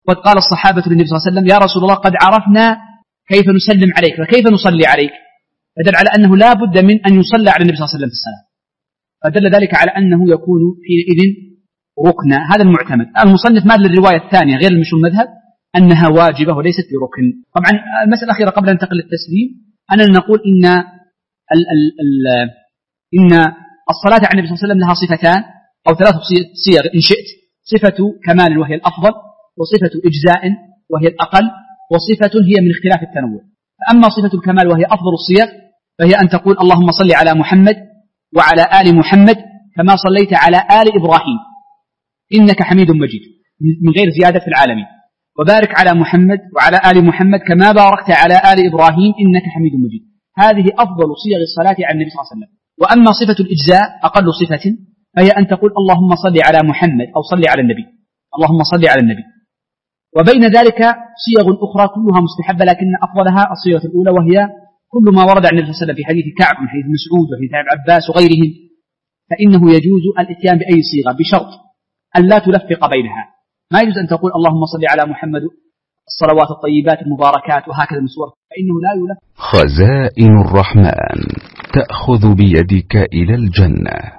قد قال الصحابة للنبي صلى الله عليه وسلم: يا رسول الله قد عرفنا كيف نسلم عليك فكيف نصلي عليك؟ فدل على أنه لا بد من أن يصلى على النبي صلى الله عليه وسلم في الصلاة، فدل ذلك على أنه يكون حينئذ ركنا. هذا المعتمد. المصنف مال للرواية الثانية غير المشهور المذهب أنها واجبة وليست بركن. طبعا المسألة الأخيرة قبل أن ننتقل للتسليم أننا نقول إن الصلاة على النبي صلى الله عليه وسلم لها صفتان أو ثلاث صيغ إن شئت: صفة كمال وهي الأفضل، وصفة إجزاء وهي الأقل، وصفة هي من اختلاف التنوع. فأما صفة الكمال وهي أفضل الصيغ فهي أن تقول: اللهم صل على محمد وعلى آل محمد كما صليت على آل إبراهيم إنك حميد مجيد، من غير زيادة في العالمين، وبارك على محمد وعلى آل محمد كما باركت على آل إبراهيم إنك حميد مجيد. هذه أفضل صيغ الصلاة على النبي صلى الله عليه وسلم. وأما صفة الإجزاء أقل صفة فهي أن تقول: اللهم صل على محمد أو صل على النبي، اللهم صل على النبي. وبين ذلك صيغ أخرى كلها مستحبة، لكن أفضلها الصيغة الأولى، وهي كل ما ورد عن النبي صلى الله عليه وسلم في حديث كعب وفي حديث مسعود وفي حديث عباس وغيرهم، فإنه يجوز الإتيان بأي صيغة بشرط أن لا تلفق بينها. ما يجوز أن تقول اللهم صل على محمد الصلوات الطيبات المباركات وهكذا من صور، فإنه لا يلفق. خزائن الرحمن تأخذ بيدك إلى الجنة.